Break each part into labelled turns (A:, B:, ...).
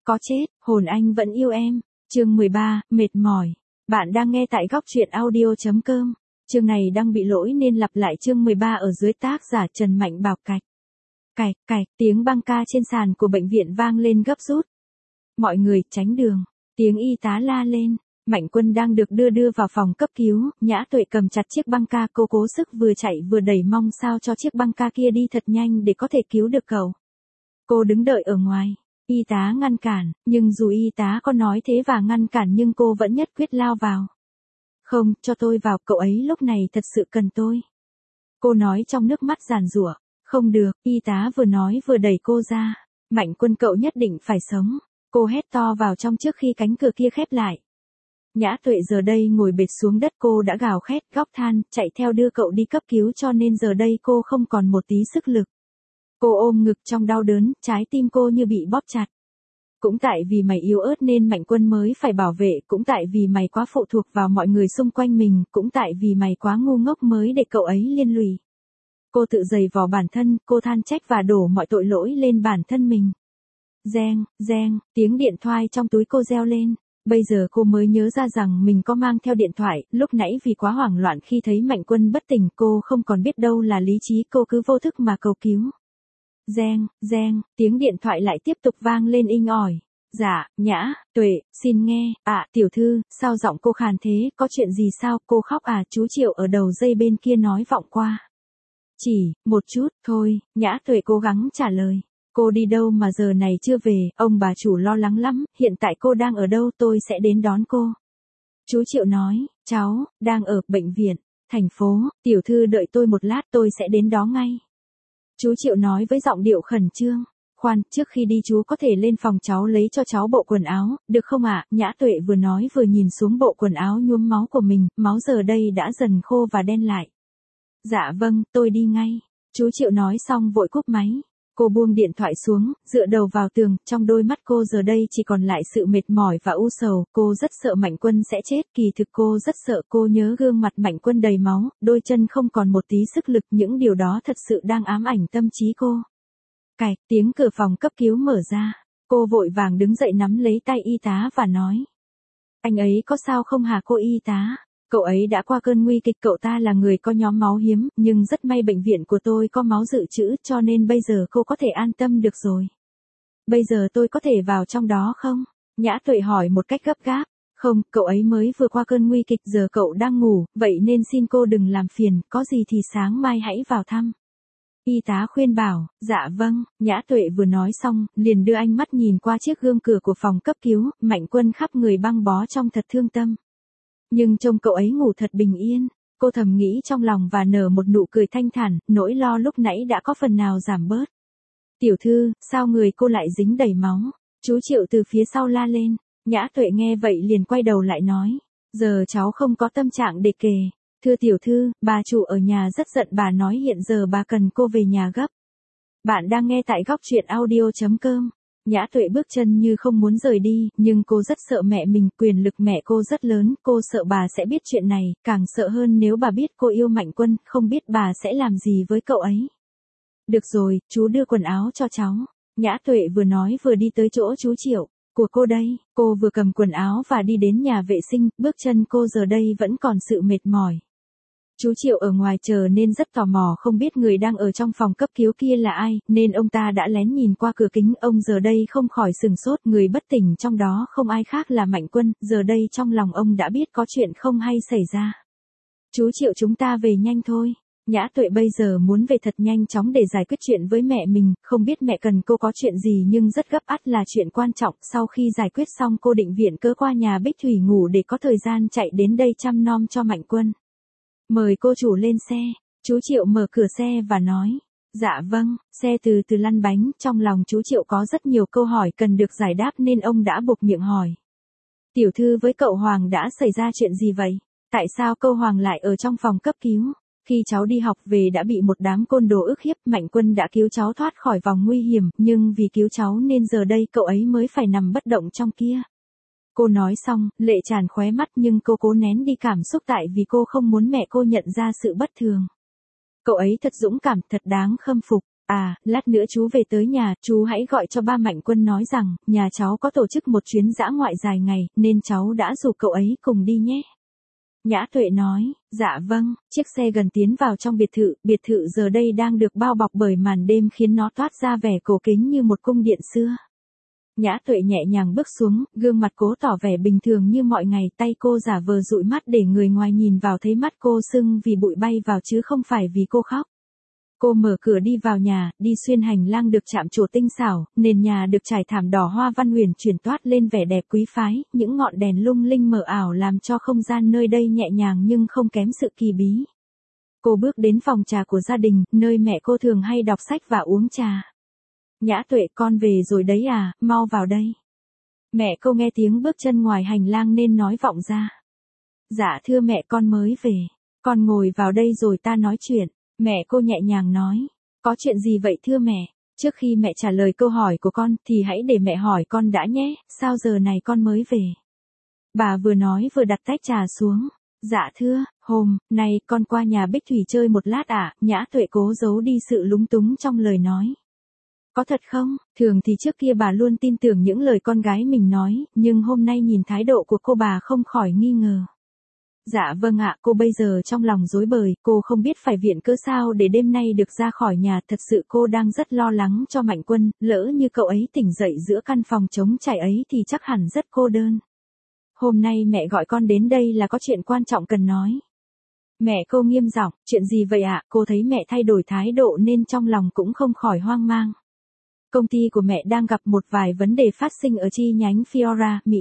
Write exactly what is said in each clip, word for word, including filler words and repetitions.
A: có chết, hồn anh vẫn yêu em. Chương mười ba, mệt mỏi. Bạn đang nghe tại góc truyện audio chấm com. Chương này đang bị lỗi nên lặp lại chương mười ba ở dưới tác giả Trần Mạnh Bảo cạch. Cạch, cạch, tiếng băng ca trên sàn của bệnh viện vang lên gấp rút. Mọi người tránh đường, tiếng y tá la lên. Mạnh Quân đang được đưa đưa vào phòng cấp cứu, Nhã Tuệ cầm chặt chiếc băng ca, cô cố sức vừa chạy vừa đẩy mong sao cho chiếc băng ca kia đi thật nhanh để có thể cứu được cậu. Cô đứng đợi ở ngoài, y tá ngăn cản, nhưng dù y tá có nói thế và ngăn cản nhưng cô vẫn nhất quyết lao vào. Không, cho tôi vào, cậu ấy lúc này thật sự cần tôi. Cô nói trong nước mắt giàn giụa. Không được, y tá vừa nói vừa đẩy cô ra. Mạnh Quân, cậu nhất định phải sống. Cô hét to vào trong trước khi cánh cửa kia khép lại. Nhã Tuệ giờ đây ngồi bệt xuống đất, cô đã gào khét, khóc than, chạy theo đưa cậu đi cấp cứu cho nên giờ đây cô không còn một tí sức lực. Cô ôm ngực trong đau đớn, trái tim cô như bị bóp chặt. Cũng tại vì mày yếu ớt nên Mạnh Quân mới phải bảo vệ, cũng tại vì mày quá phụ thuộc vào mọi người xung quanh mình, cũng tại vì mày quá ngu ngốc mới để cậu ấy liên lụy. Cô tự giày vò bản thân, cô than trách và đổ mọi tội lỗi lên bản thân mình. Reng, reng, tiếng điện thoại trong túi cô reo lên. Bây giờ cô mới nhớ ra rằng mình có mang theo điện thoại, lúc nãy vì quá hoảng loạn khi thấy Mạnh Quân bất tỉnh cô không còn biết đâu là lý trí, cô cứ vô thức mà cầu cứu. Reng, reng, tiếng điện thoại lại tiếp tục vang lên inh ỏi. Dạ, Nhã, Tuệ, xin nghe, ạ, à, tiểu thư, sao giọng cô khàn thế, có chuyện gì sao, cô khóc à, chú Triệu ở đầu dây bên kia nói vọng qua. Chỉ, một chút, thôi, Nhã Tuệ cố gắng trả lời. Cô đi đâu mà giờ này chưa về, ông bà chủ lo lắng lắm, hiện tại cô đang ở đâu, tôi sẽ đến đón cô. Chú Triệu nói, cháu, đang ở bệnh viện, thành phố, tiểu thư đợi tôi một lát tôi sẽ đến đó ngay. Chú Triệu nói với giọng điệu khẩn trương. Khoan, trước khi đi chú có thể lên phòng cháu lấy cho cháu bộ quần áo, được không ạ? À? Nhã Tuệ vừa nói vừa nhìn xuống bộ quần áo nhuốm máu của mình, máu giờ đây đã dần khô và đen lại. Dạ vâng, tôi đi ngay. Chú Triệu nói xong vội cúp máy. Cô buông điện thoại xuống, dựa đầu vào tường, trong đôi mắt cô giờ đây chỉ còn lại sự mệt mỏi và u sầu, cô rất sợ Mạnh Quân sẽ chết, kỳ thực cô rất sợ, cô nhớ gương mặt Mạnh Quân đầy máu, đôi chân không còn một tí sức lực, những điều đó thật sự đang ám ảnh tâm trí cô. Cạch, tiếng cửa phòng cấp cứu mở ra, cô vội vàng đứng dậy nắm lấy tay y tá và nói. Anh ấy có sao không hả cô y tá? Cậu ấy đã qua cơn nguy kịch, cậu ta là người có nhóm máu hiếm, nhưng rất may bệnh viện của tôi có máu dự trữ cho nên bây giờ cô có thể an tâm được rồi. Bây giờ tôi có thể vào trong đó không? Nhã Tuệ hỏi một cách gấp gáp. Không, cậu ấy mới vừa qua cơn nguy kịch, giờ cậu đang ngủ, vậy nên xin cô đừng làm phiền, có gì thì sáng mai hãy vào thăm. Y tá khuyên bảo, dạ vâng, Nhã Tuệ vừa nói xong, liền đưa ánh mắt nhìn qua chiếc gương cửa của phòng cấp cứu, Mạnh Quân khắp người băng bó trông thật thương tâm. Nhưng trông cậu ấy ngủ thật bình yên, cô thầm nghĩ trong lòng và nở một nụ cười thanh thản, nỗi lo lúc nãy đã có phần nào giảm bớt. Tiểu thư, sao người cô lại dính đầy máu? Chú Triệu từ phía sau la lên. Nhã Tuệ nghe vậy liền quay đầu lại nói, giờ cháu không có tâm trạng để kể. Thưa tiểu thư, bà chủ ở nhà rất giận, bà nói hiện giờ bà cần cô về nhà gấp. Bạn đang nghe tại góc truyện audio chấm com. Nhã Tuệ bước chân như không muốn rời đi, nhưng cô rất sợ mẹ mình, quyền lực mẹ cô rất lớn, cô sợ bà sẽ biết chuyện này, càng sợ hơn nếu bà biết cô yêu Mạnh Quân, không biết bà sẽ làm gì với cậu ấy. Được rồi, chú đưa quần áo cho cháu. Nhã Tuệ vừa nói vừa đi tới chỗ chú Triệu. Của cô đây, cô vừa cầm quần áo và đi đến nhà vệ sinh, bước chân cô giờ đây vẫn còn sự mệt mỏi. Chú Triệu ở ngoài chờ nên rất tò mò không biết người đang ở trong phòng cấp cứu kia là ai, nên ông ta đã lén nhìn qua cửa kính, ông giờ đây không khỏi sừng sốt, người bất tỉnh trong đó không ai khác là Mạnh Quân, giờ đây trong lòng ông đã biết có chuyện không hay xảy ra. Chú Triệu, chúng ta về nhanh thôi. Nhã Tuệ bây giờ muốn về thật nhanh chóng để giải quyết chuyện với mẹ mình, không biết mẹ cần cô có chuyện gì nhưng rất gấp, ắt là chuyện quan trọng. Sau khi giải quyết xong cô định viện cớ qua nhà Bích Thủy ngủ để có thời gian chạy đến đây chăm nom cho Mạnh Quân. Mời cô chủ lên xe. Chú Triệu mở cửa xe và nói. Dạ vâng, xe từ từ lăn bánh, trong lòng chú Triệu có rất nhiều câu hỏi cần được giải đáp nên ông đã buộc miệng hỏi. Tiểu thư, với cậu Hoàng đã xảy ra chuyện gì vậy? Tại sao cậu Hoàng lại ở trong phòng cấp cứu? Khi cháu đi học về đã bị một đám côn đồ ức hiếp, Mạnh Quân đã cứu cháu thoát khỏi vòng nguy hiểm, nhưng vì cứu cháu nên giờ đây cậu ấy mới phải nằm bất động trong kia. Cô nói xong, lệ tràn khóe mắt nhưng cô cố nén đi cảm xúc tại vì cô không muốn mẹ cô nhận ra sự bất thường. Cậu ấy thật dũng cảm, thật đáng khâm phục. À, lát nữa chú về tới nhà, chú hãy gọi cho ba Mạnh Quân nói rằng, nhà cháu có tổ chức một chuyến dã ngoại dài ngày, nên cháu đã rủ cậu ấy cùng đi nhé. Nhã Tuệ nói, dạ vâng, chiếc xe gần tiến vào trong biệt thự, biệt thự giờ đây đang được bao bọc bởi màn đêm khiến nó toát ra vẻ cổ kính như một cung điện xưa. Nhã Tuệ nhẹ nhàng bước xuống, gương mặt cố tỏ vẻ bình thường như mọi ngày, tay cô giả vờ dụi mắt để người ngoài nhìn vào thấy mắt cô sưng vì bụi bay vào chứ không phải vì cô khóc. Cô mở cửa đi vào nhà, đi xuyên hành lang được chạm trổ tinh xảo, nền nhà được trải thảm đỏ hoa văn huyền chuyển toát lên vẻ đẹp quý phái, những ngọn đèn lung linh mờ ảo làm cho không gian nơi đây nhẹ nhàng nhưng không kém sự kỳ bí. Cô bước đến phòng trà của gia đình, nơi mẹ cô thường hay đọc sách và uống trà. Nhã Tuệ, con về rồi đấy à, mau vào đây. Mẹ cô nghe tiếng bước chân ngoài hành lang nên nói vọng ra. Dạ thưa mẹ, con mới về. Con ngồi vào đây rồi ta nói chuyện. Mẹ cô nhẹ nhàng nói. Có chuyện gì vậy thưa mẹ? Trước khi mẹ trả lời câu hỏi của con thì hãy để mẹ hỏi con đã nhé, sao giờ này con mới về? Bà vừa nói vừa đặt tách trà xuống. Dạ thưa, hôm nay con qua nhà Bích Thủy chơi một lát ạ. À? Nhã Tuệ cố giấu đi sự lúng túng trong lời nói. Có thật không? Thường thì trước kia bà luôn tin tưởng những lời con gái mình nói, nhưng hôm nay nhìn thái độ của cô bà không khỏi nghi ngờ. Dạ vâng ạ, cô bây giờ trong lòng rối bời, cô không biết phải viện cớ sao để đêm nay được ra khỏi nhà, thật sự cô đang rất lo lắng cho Mạnh Quân, lỡ như cậu ấy tỉnh dậy giữa căn phòng trống trải ấy thì chắc hẳn rất cô đơn. Hôm nay mẹ gọi con đến đây là có chuyện quan trọng cần nói. Mẹ cô nghiêm giọng, chuyện gì vậy ạ? Cô thấy mẹ thay đổi thái độ nên trong lòng cũng không khỏi hoang mang. Công ty của mẹ đang gặp một vài vấn đề phát sinh ở chi nhánh Fiora, Mỹ.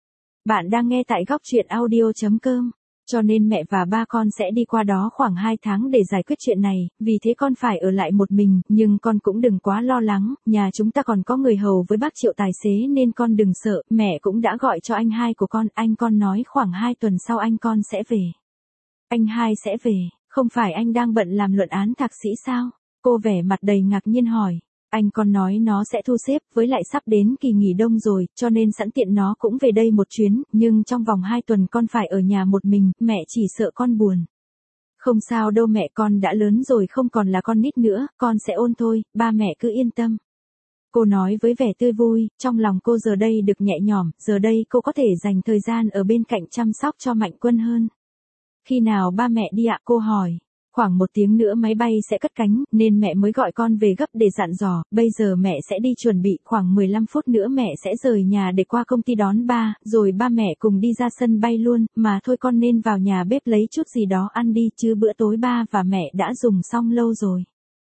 A: Bạn đang nghe tại góc truyện audio chấm com. Cho nên mẹ và ba con sẽ đi qua đó khoảng hai tháng để giải quyết chuyện này, vì thế con phải ở lại một mình, nhưng con cũng đừng quá lo lắng, nhà chúng ta còn có người hầu với bác Triệu tài xế nên con đừng sợ, mẹ cũng đã gọi cho anh hai của con, anh con nói khoảng hai tuần sau anh con sẽ về. Anh hai sẽ về, không phải anh đang bận làm luận án thạc sĩ sao? Cô vẻ mặt đầy ngạc nhiên hỏi. Anh con nói nó sẽ thu xếp, với lại sắp đến kỳ nghỉ đông rồi, cho nên sẵn tiện nó cũng về đây một chuyến, nhưng trong vòng hai tuần con phải ở nhà một mình, mẹ chỉ sợ con buồn. Không sao đâu mẹ, con đã lớn rồi không còn là con nít nữa, con sẽ ôn thôi, ba mẹ cứ yên tâm. Cô nói với vẻ tươi vui, trong lòng cô giờ đây được nhẹ nhõm, giờ đây cô có thể dành thời gian ở bên cạnh chăm sóc cho Mạnh Quân hơn. Khi nào ba mẹ đi ạ? Cô hỏi. Khoảng một tiếng nữa máy bay sẽ cất cánh, nên mẹ mới gọi con về gấp để dặn dò, bây giờ mẹ sẽ đi chuẩn bị, khoảng mười lăm phút nữa mẹ sẽ rời nhà để qua công ty đón ba, rồi ba mẹ cùng đi ra sân bay luôn, mà thôi con nên vào nhà bếp lấy chút gì đó ăn đi, chứ bữa tối ba và mẹ đã dùng xong lâu rồi.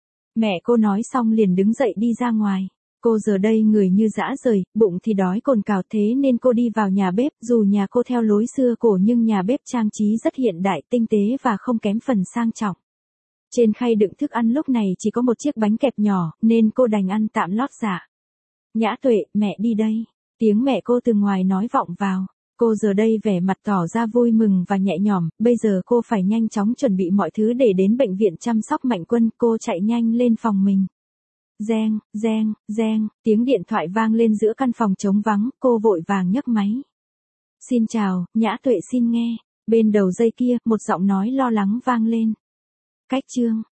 A: Mẹ cô nói xong liền đứng dậy đi ra ngoài. Cô giờ đây người như dã rời, bụng thì đói cồn cào, thế nên cô đi vào nhà bếp, dù nhà cô theo lối xưa cổ nhưng nhà bếp trang trí rất hiện đại, tinh tế và không kém phần sang trọng. Trên khay đựng thức ăn lúc này chỉ có một chiếc bánh kẹp nhỏ, nên cô đành ăn tạm lót dạ. Nhã Tuệ, mẹ đi đây. Tiếng mẹ cô từ ngoài nói vọng vào. Cô giờ đây vẻ mặt tỏ ra vui mừng và nhẹ nhõm, bây giờ cô phải nhanh chóng chuẩn bị mọi thứ để đến bệnh viện chăm sóc Mạnh Quân, cô chạy nhanh lên phòng mình. Reng, reng, reng, tiếng điện thoại vang lên giữa căn phòng trống vắng, cô vội vàng nhấc máy. Xin chào, Nhã Tuệ xin nghe. Bên đầu dây kia, một giọng nói lo lắng vang lên. Cách chương.